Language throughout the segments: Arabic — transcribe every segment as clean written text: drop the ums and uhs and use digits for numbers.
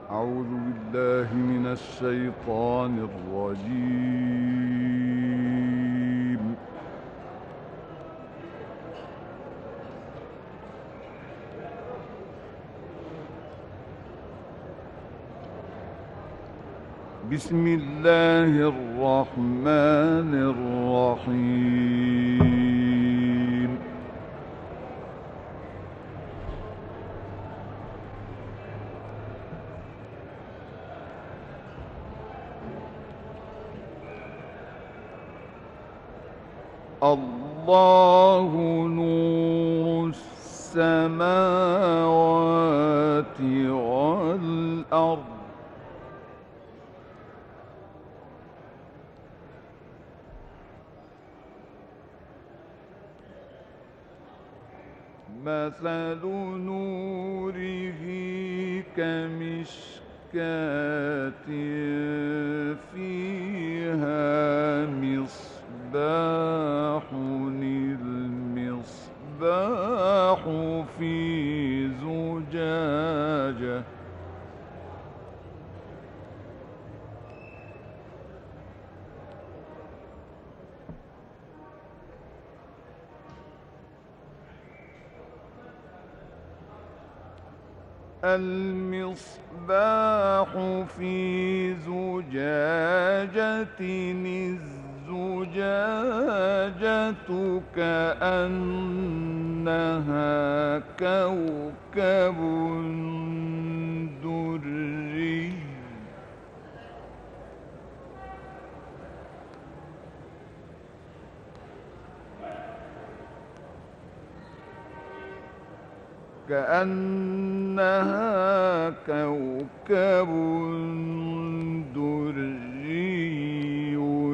أعوذ بالله من الشيطان الرجيم. بسم الله الرحمن الرحيم. الله نور السماوات والأرض مثل نوره كمشكاة فيها مصباح، المصباح في زجاجة، المصباح في زجاجة، الزجاجة كأنها كوكب دري، كأنها كوكب دري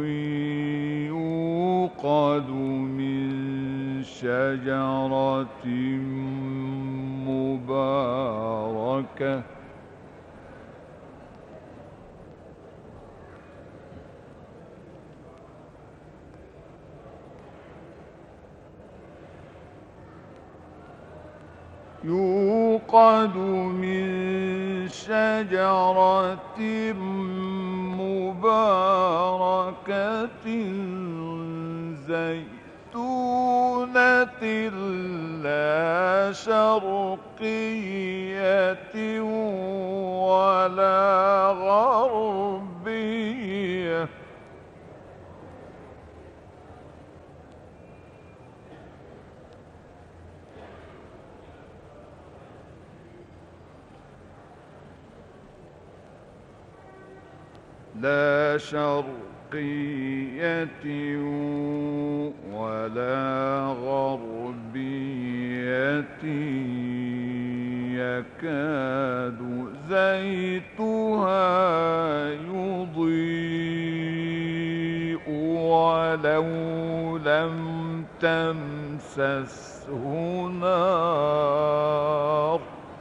يوقد من شجرة مباركة يوقد من شجرة مباركة زيتونة لا شرقية ولا غربية لا شرقية ولا غربية يكاد زيتها يضيء ولو لم تمسسه نار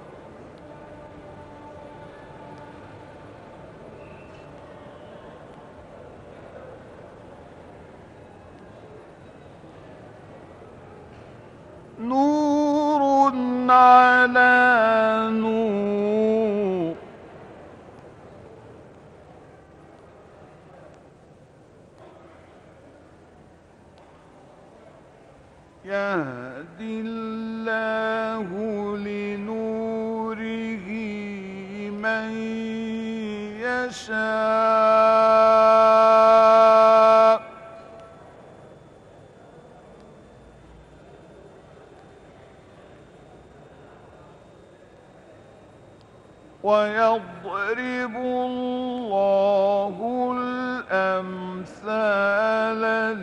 نور على نور يهدي الله لنوره من يشاء ويضرب الله الأمثال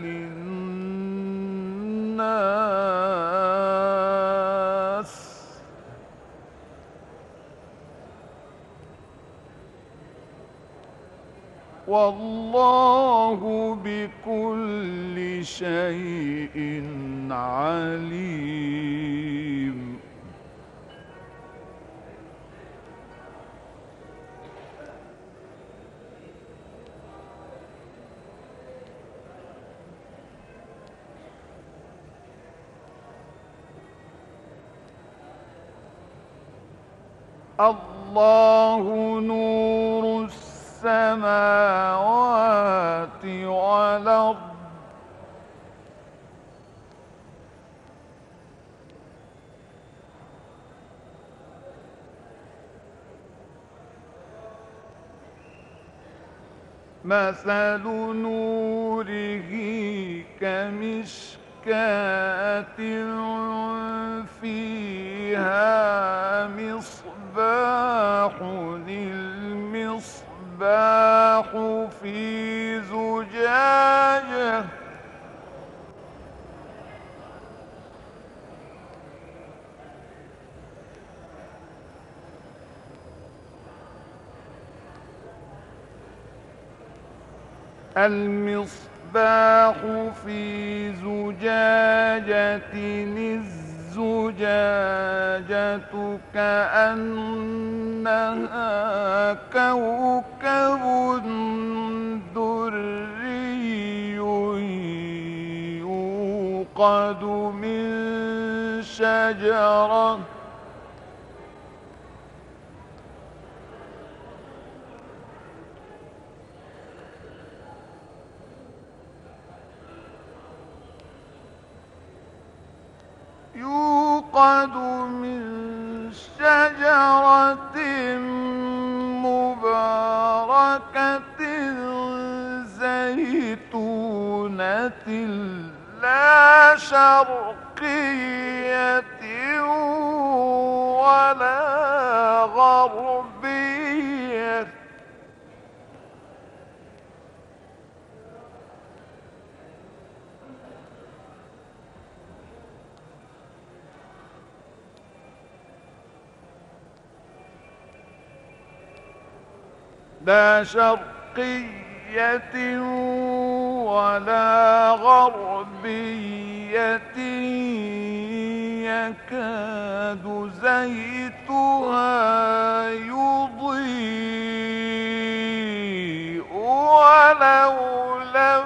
للناس والله بكل شيء عليم. الله الله نور السماوات والأرض مثل نوره كمشكاة فيها مصباح المصباح في زجاجة المصباح في زجاجة الزجاجة كأنها كوكب دري يوقد من شجرة مباركة زيتونة لا شرقية ولا غربية لا شرقية ولا غربية يكاد زيتها يضيء ولو لم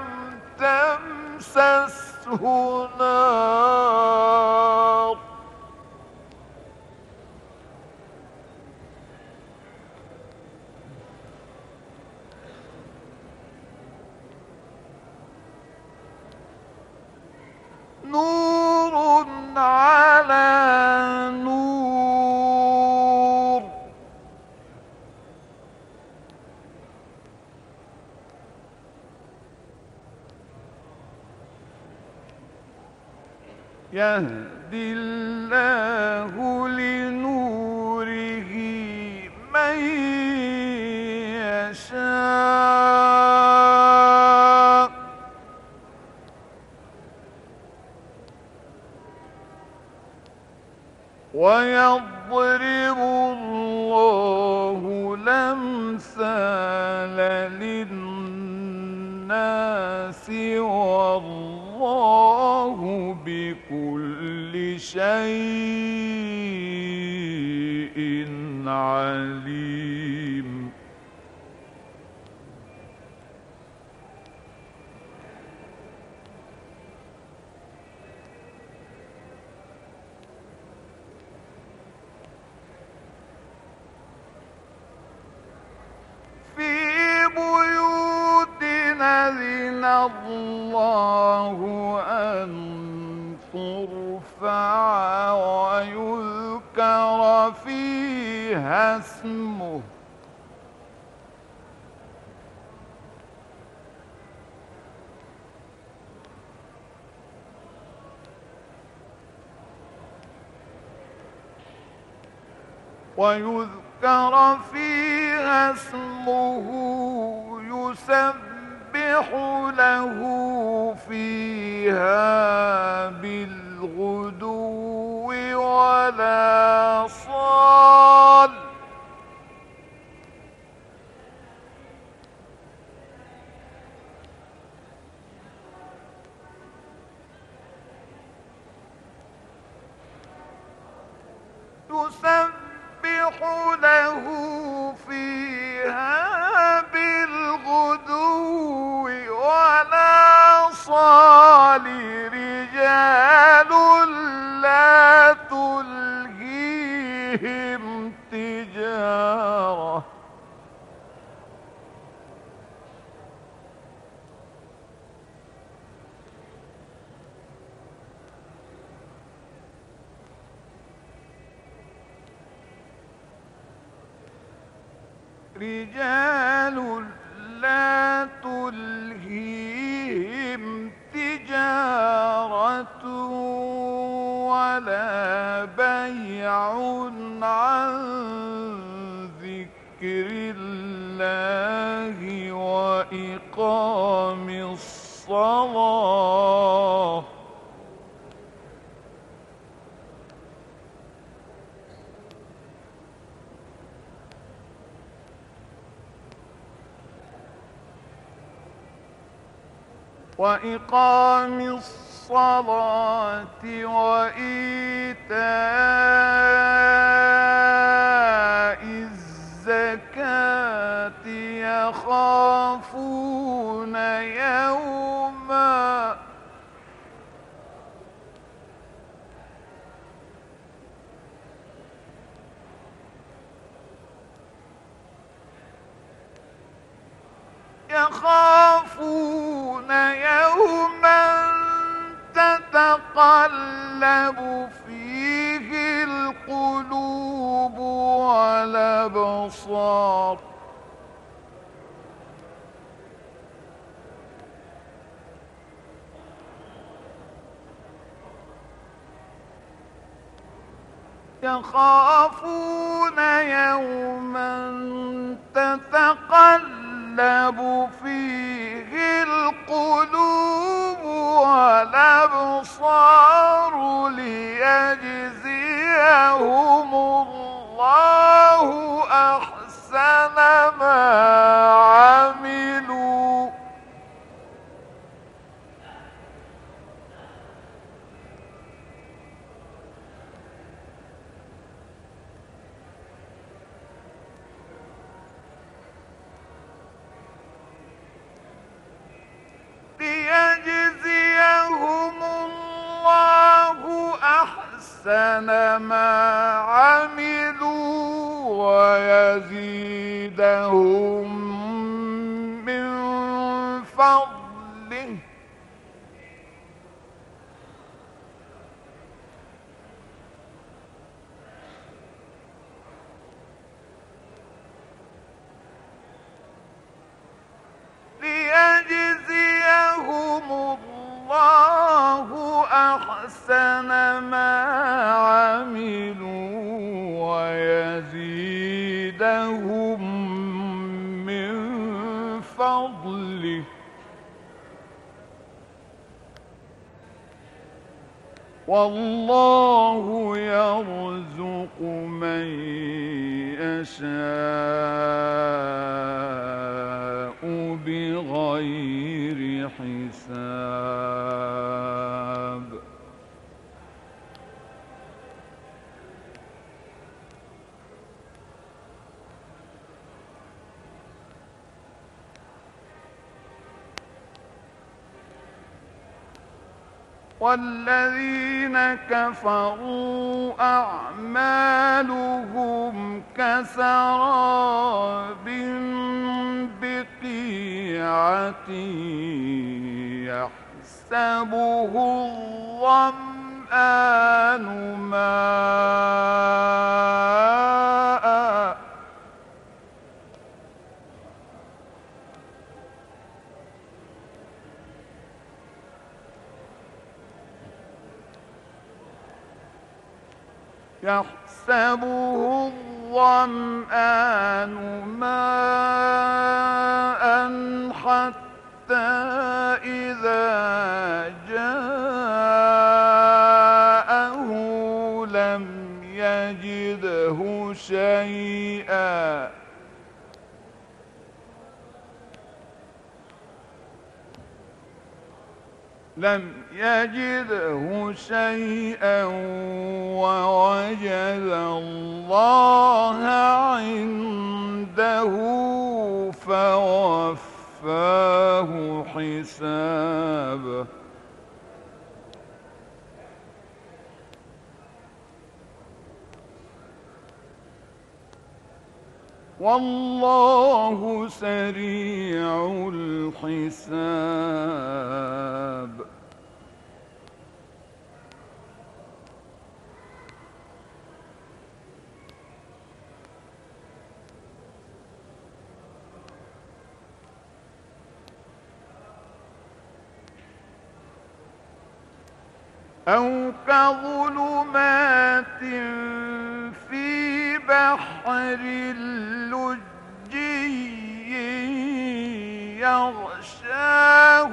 تمسسه نار نور على نور يهدي الله لنوره من يشاء ويضرب الله الأمثال للناس والله بكل شيء عليم أذن الله أن ترفع ويذكر فيها اسمه يسبح له فيها بالغدو ولا صال يسبح له فيها بالغدو ولا صال رجال لا تلهيهم رجال لا تلهيهم تجارة ولا بيع عن ذكر الله وإقام الصلاة وإيتاء الزكاة يخافون يوما تتقلب فيه القلوب والأبصار يخافون يوما تتقلب فيه القلوب والأبصار ليجزيهم الله أحسن ما عملوا أحسن ما عملوا ويزيدهم من فضله ليجزيهم الله أحسن ما عملوا ويزيدهم من فضله والله يرزق من يشاء بغير حساب والذين كفروا أعمالهم كسراب بقيعة يحسبه الظمآن ماء يحسبه الظمآن ماء حتى إذا جاءه لم يجده شيئا ووجد الله عنده فوفاه حسابه والله سريع الحساب أو كظلمات في بحر لجي يغشاه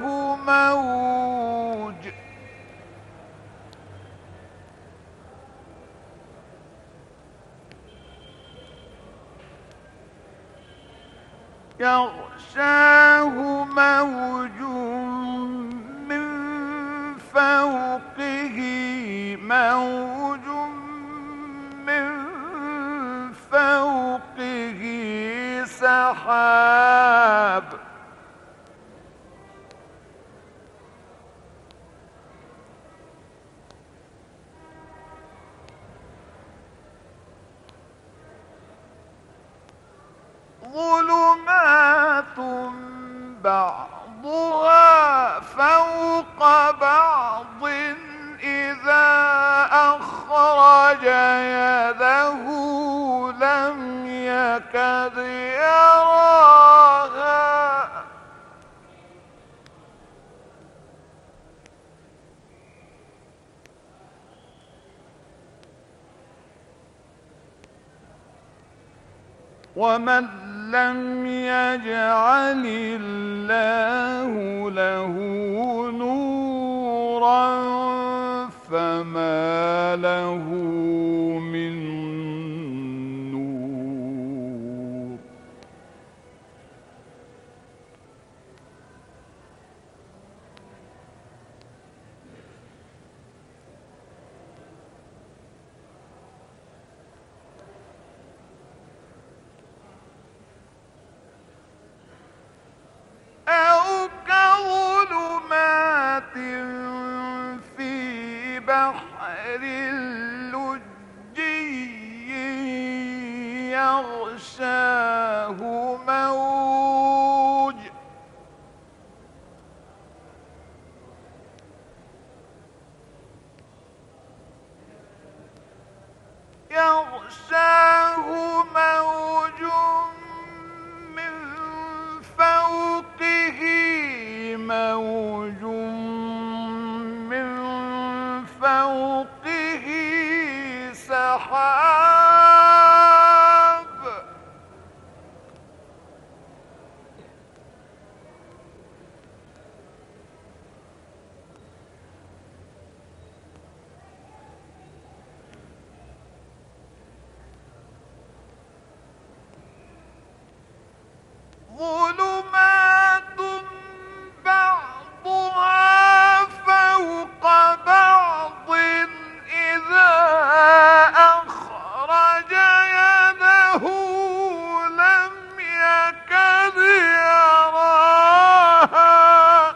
موج من فوقه موج من فوقه سحاب ظلمات بعضها فوق بعض إذا أخرج يده لم يكد يراها ومن لم يجعل الله له نورا فما له من نور أو كظلمات في بحر لجي يغشاه موج من فوقه موج من فوقه سحاب ظلمات بعضها فوق بعض إذا أخرج يده لم يكد يراها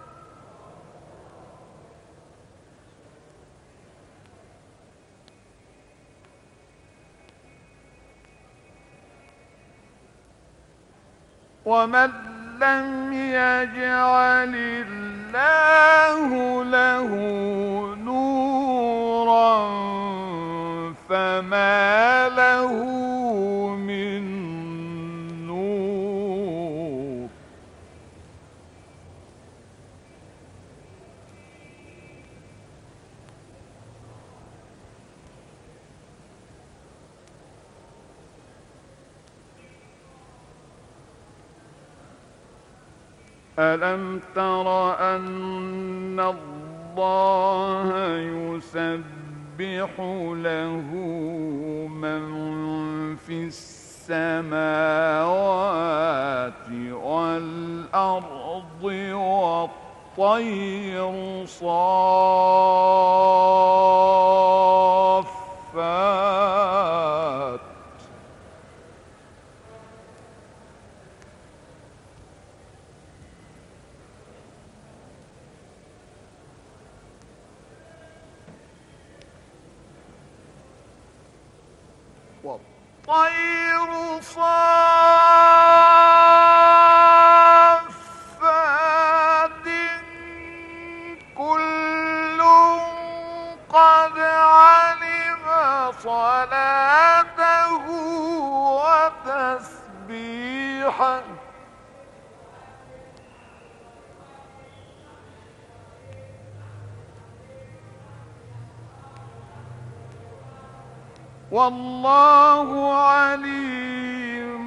ومن لم يجعل الله له نورا فما له من نور ألم تر أن الله يسبح له من في السماوات والأرض والطير صافات والطير صافات كل قد علم صلاته وتسبيحه والله عليم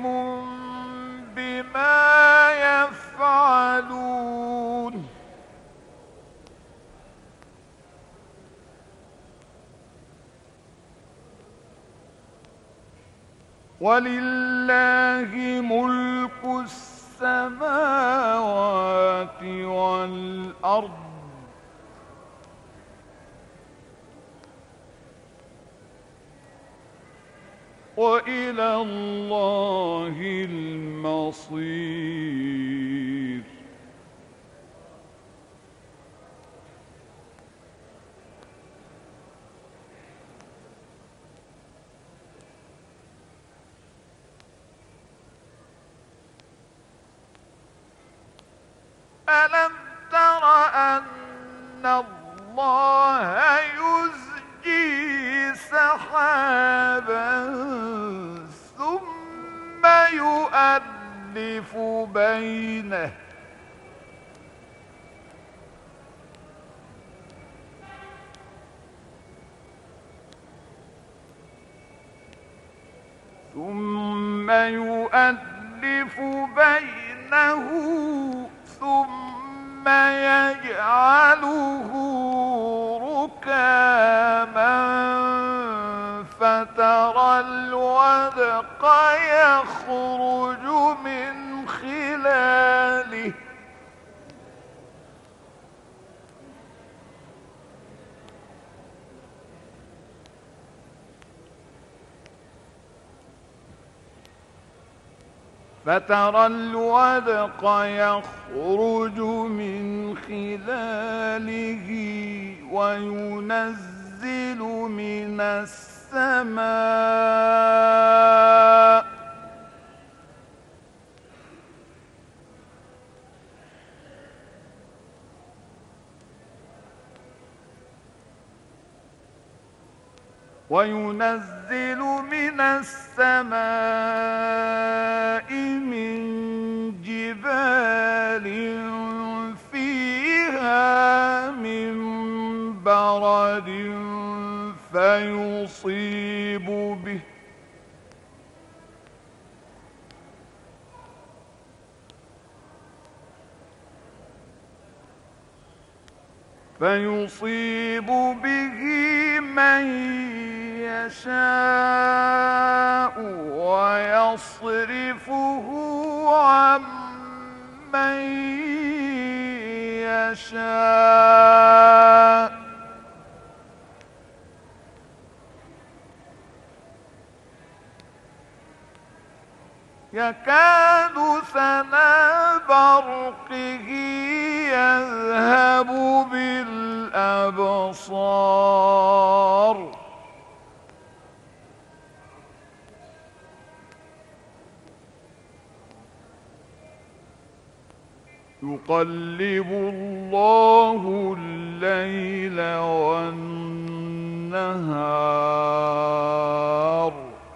بما يفعلون ولله ملك السماوات والأرض وإلى الله المصير ألم تر أن الله يزجي سحابا ثم يؤلف بينه ثم يجعله ركاما فترى الودق يخرج من خلاله وينزل من السماء من جبال فيها من برد فيصيب به من يشاء ويصرفه عن من يشاء يكاد سنا برقه يذهب بالأبصار يقلب الله الليل والنهار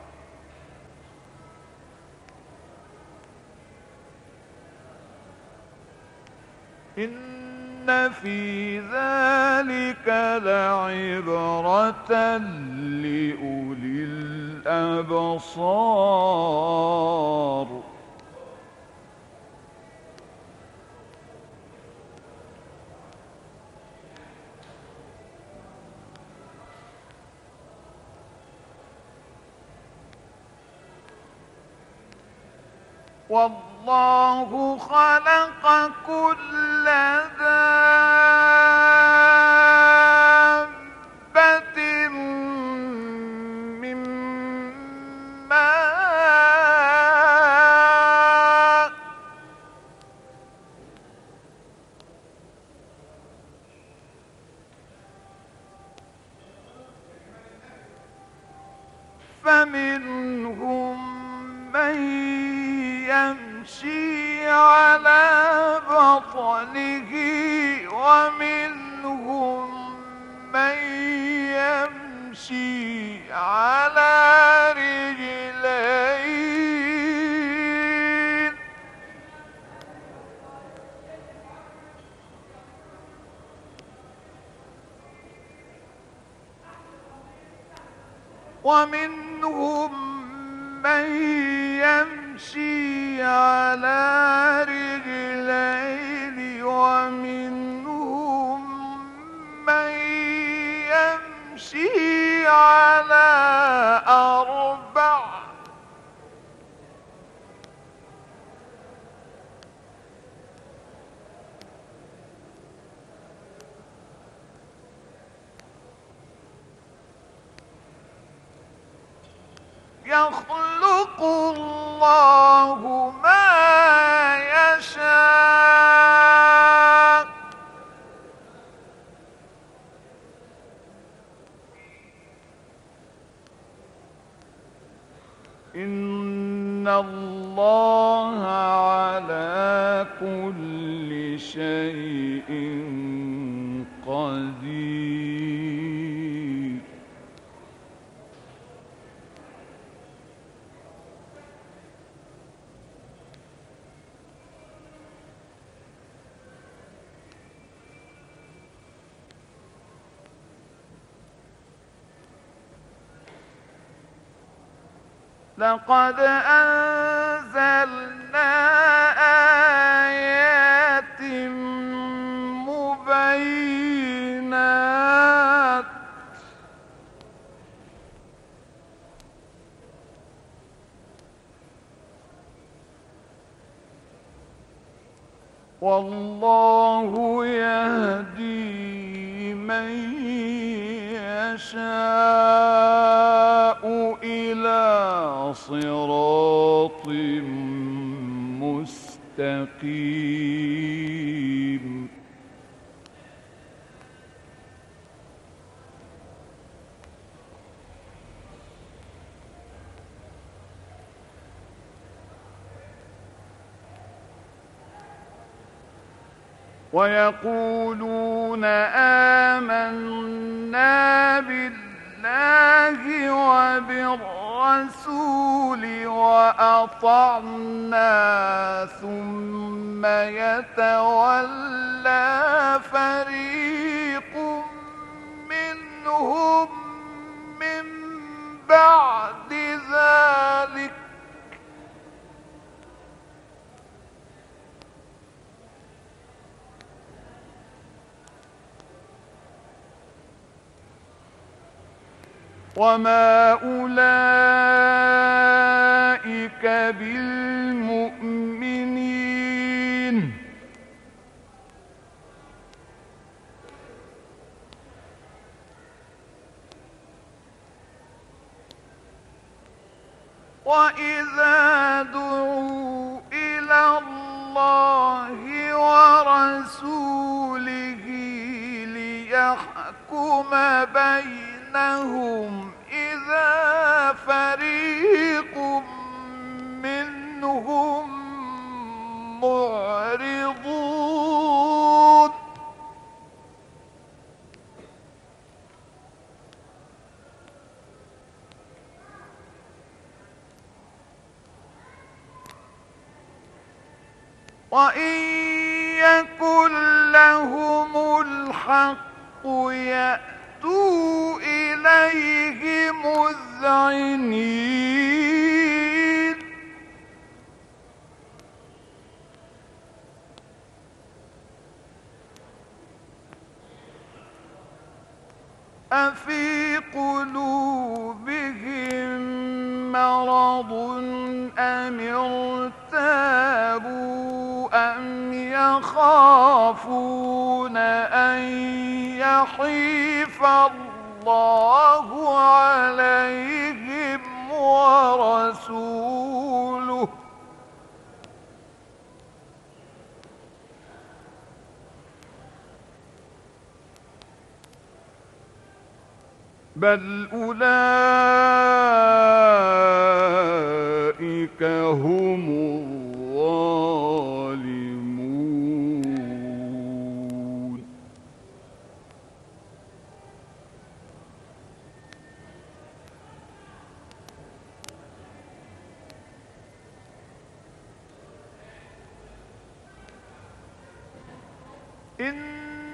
إن في ذلك لعبرة لأولي الأبصار والله خلق كل دابة من ماء فمنهم من يمشي على بطنه ومنهم من يمشي على رجلين ومنهم من يمشي على رجلين ومنهم من يمشي على أربع يخلق الله ما يشاء إن الله على كل شيء قدير. لقد أنزلنا آيات مبينات والله يهدي من يشاء إلى صراط مستقيم. ويقولون آمنا بالله وبالرسول وأطعنا ثم يتولى فريق منهم من بعد ذلك وما أولئك بالمؤمنين وإذا دعوا إلى الله ورسوله ليحكم بينهم إذا فريق منهم معرضون وإن يكن لهم الحق يأتوا إليه مذعنين أفي قلوبهم مرض أم ارتابوا أم يخافون أن يحيف الله عليهم ورسوله بل أولئك هم الظالمون.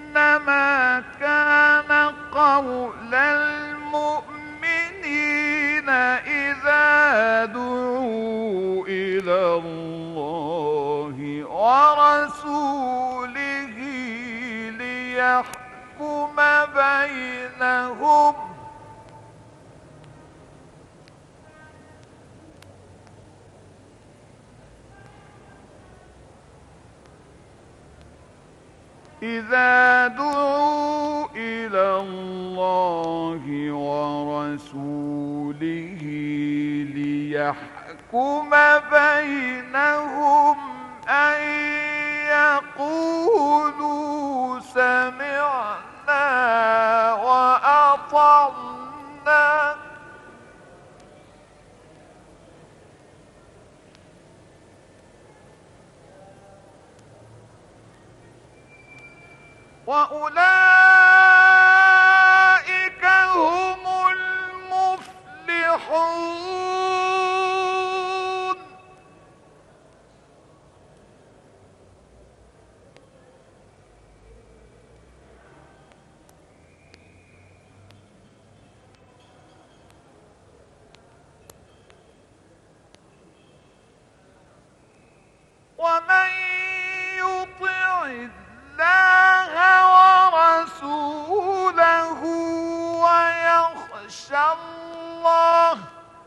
إنما كان قول المؤمنين إلى الله ورسوله ليحكم بينهم إذا دعوا إلى الله ورسوله ليحكم بينهم أن يقولوا سمعنا وأطعنا وأولئك هم المفلحون ومن يطع الله ورسوله ويخشى الله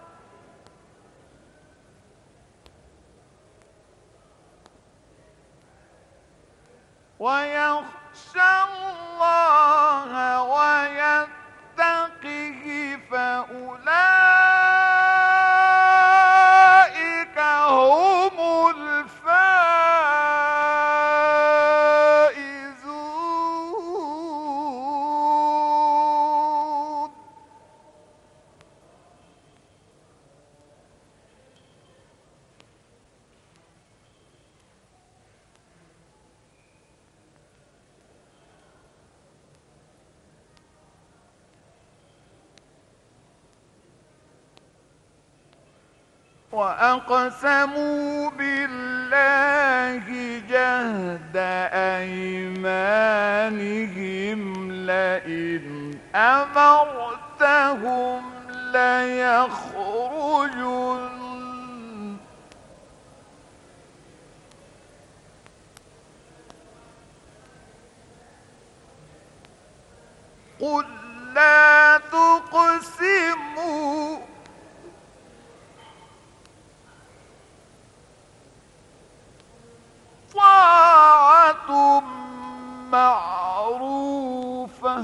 ويتقه فأولئك هم الفائزون وأقسموا بالله جهد أيمانهم لئن أمرتهم ليخرجن قل لا تقسموا طاعة معروفة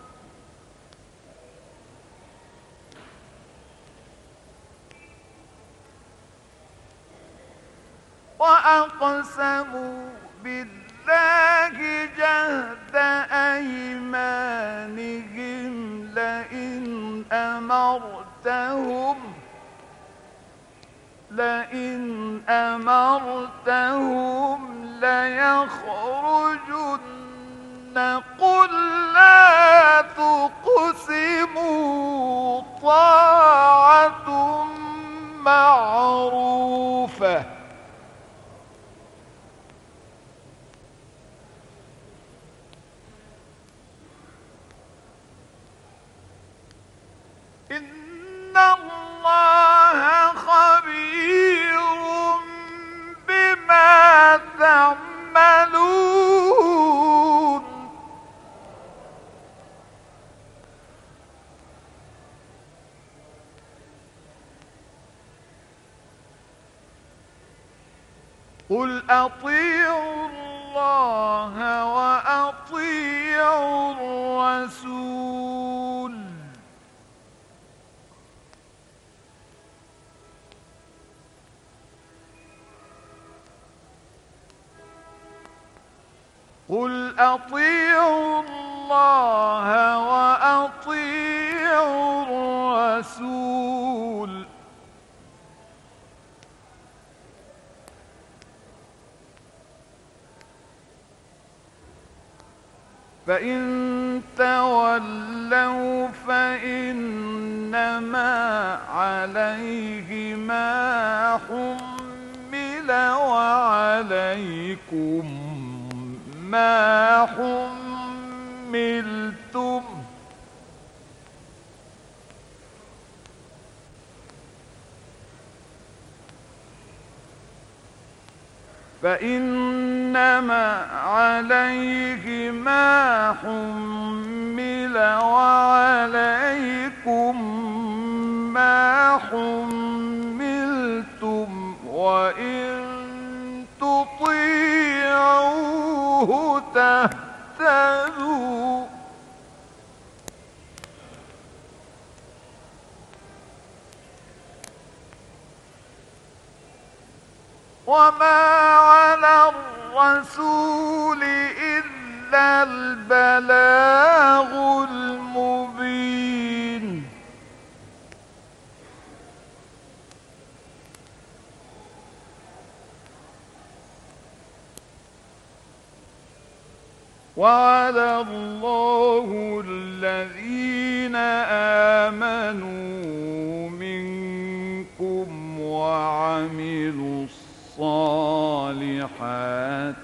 وأقسموا بالله جهد أيمانهم لئن أمرتهم ليخرجن قل لا تقسموا طاعة معروفة إن الله خبير بما تعملون قل أطيعوا الله وأطيعوا الرسول قل أطيعوا الله وأطيعوا الرسول فإن تولوا فإنما عليه ما حمل وعليكم ما حملتم فإنما عليه ما حمل وعليكم ما حملتم وإن تطيعوه تهتدوا وما على الرسول إلا البلاغ المبين وعد الله الذين آمنوا منكم وعملوا الصالحات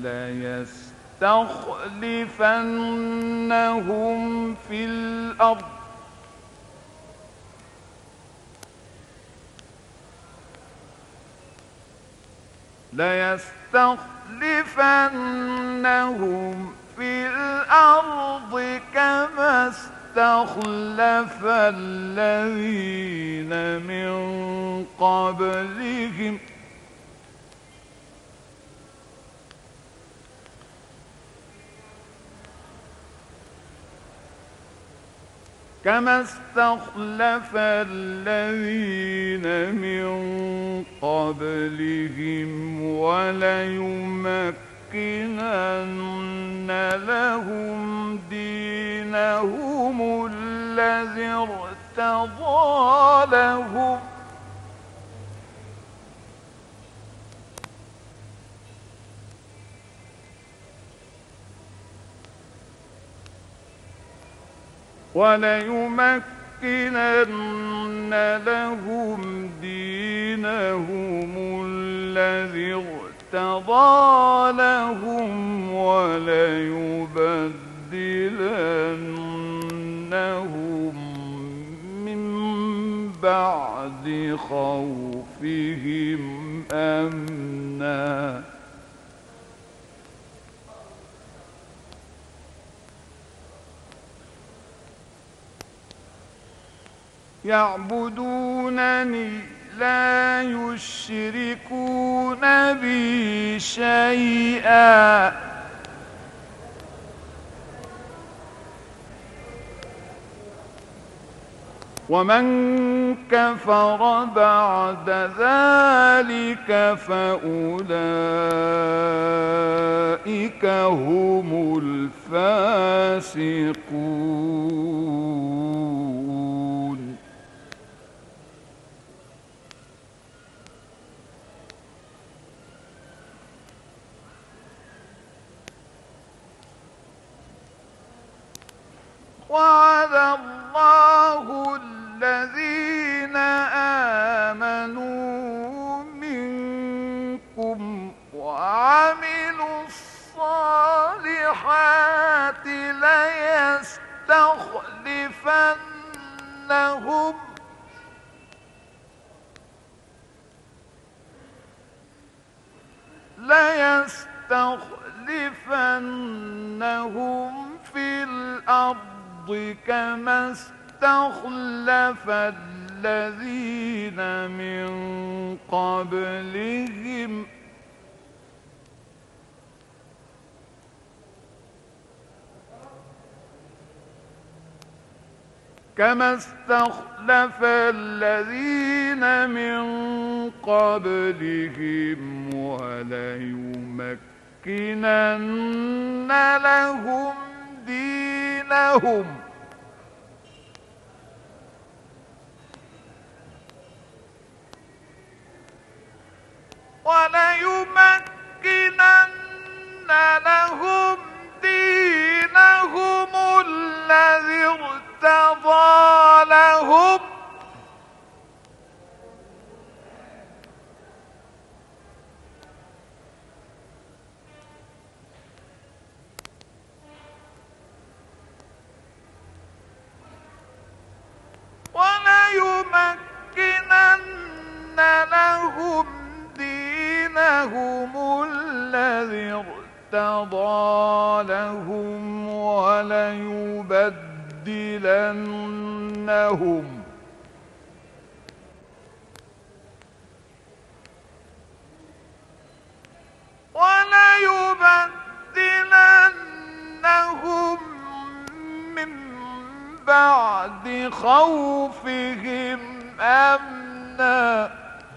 ليستخلفنهم في الأرض كما استخلف الذين من قبلهم وليمكنن لهم دينهم الذي ارتضى لهم وليبدلنهم من بعد خوفهم أمنا يعبدونني لا يشركون بي شيئا ومن كفر بعد ذلك فأولئك هم الفاسقون وعد الله الذين آمنوا منكم وعملوا الصالحات ليستخلفنهم في الأرض كما استخلف الذين من قبلهم وليمكنن لهم دينهم الذي ارتضى لهم دينهم الذي ارتضى لهم وليبدلنهم من بعد خوفهم أمنا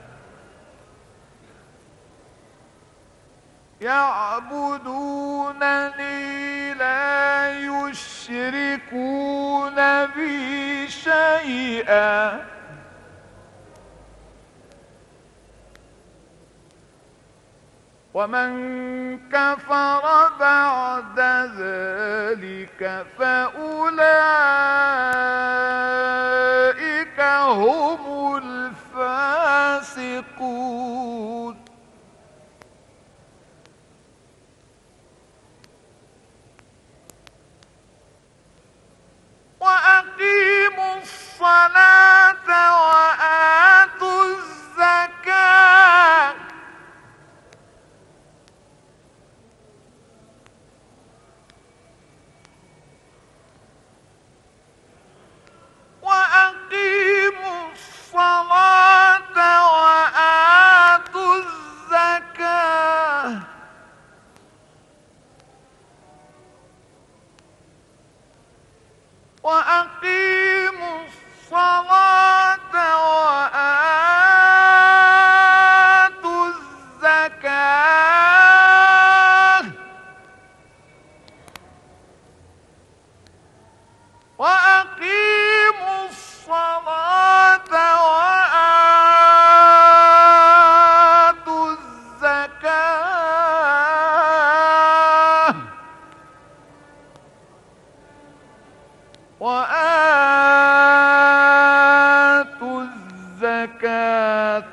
يعبدونني لا يشركون بي شيئا ومن كفر بعد ذلك فأولئك هم الفاسقون وأقيموا الصلاة وآتوا الزكاة وأقيموا الصلاة وآتوا الزكاة وأقيموا الصلاة وآتوا الزكاة وأقيموا الصلاة وآتوا الزكاة وآتوا الزكاة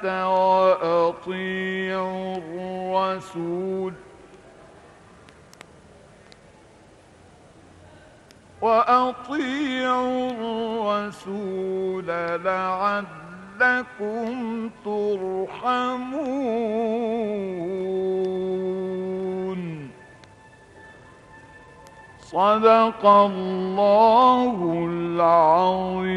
وأطيعوا الرسول لعلكم ترحمون صدق الله العظيم.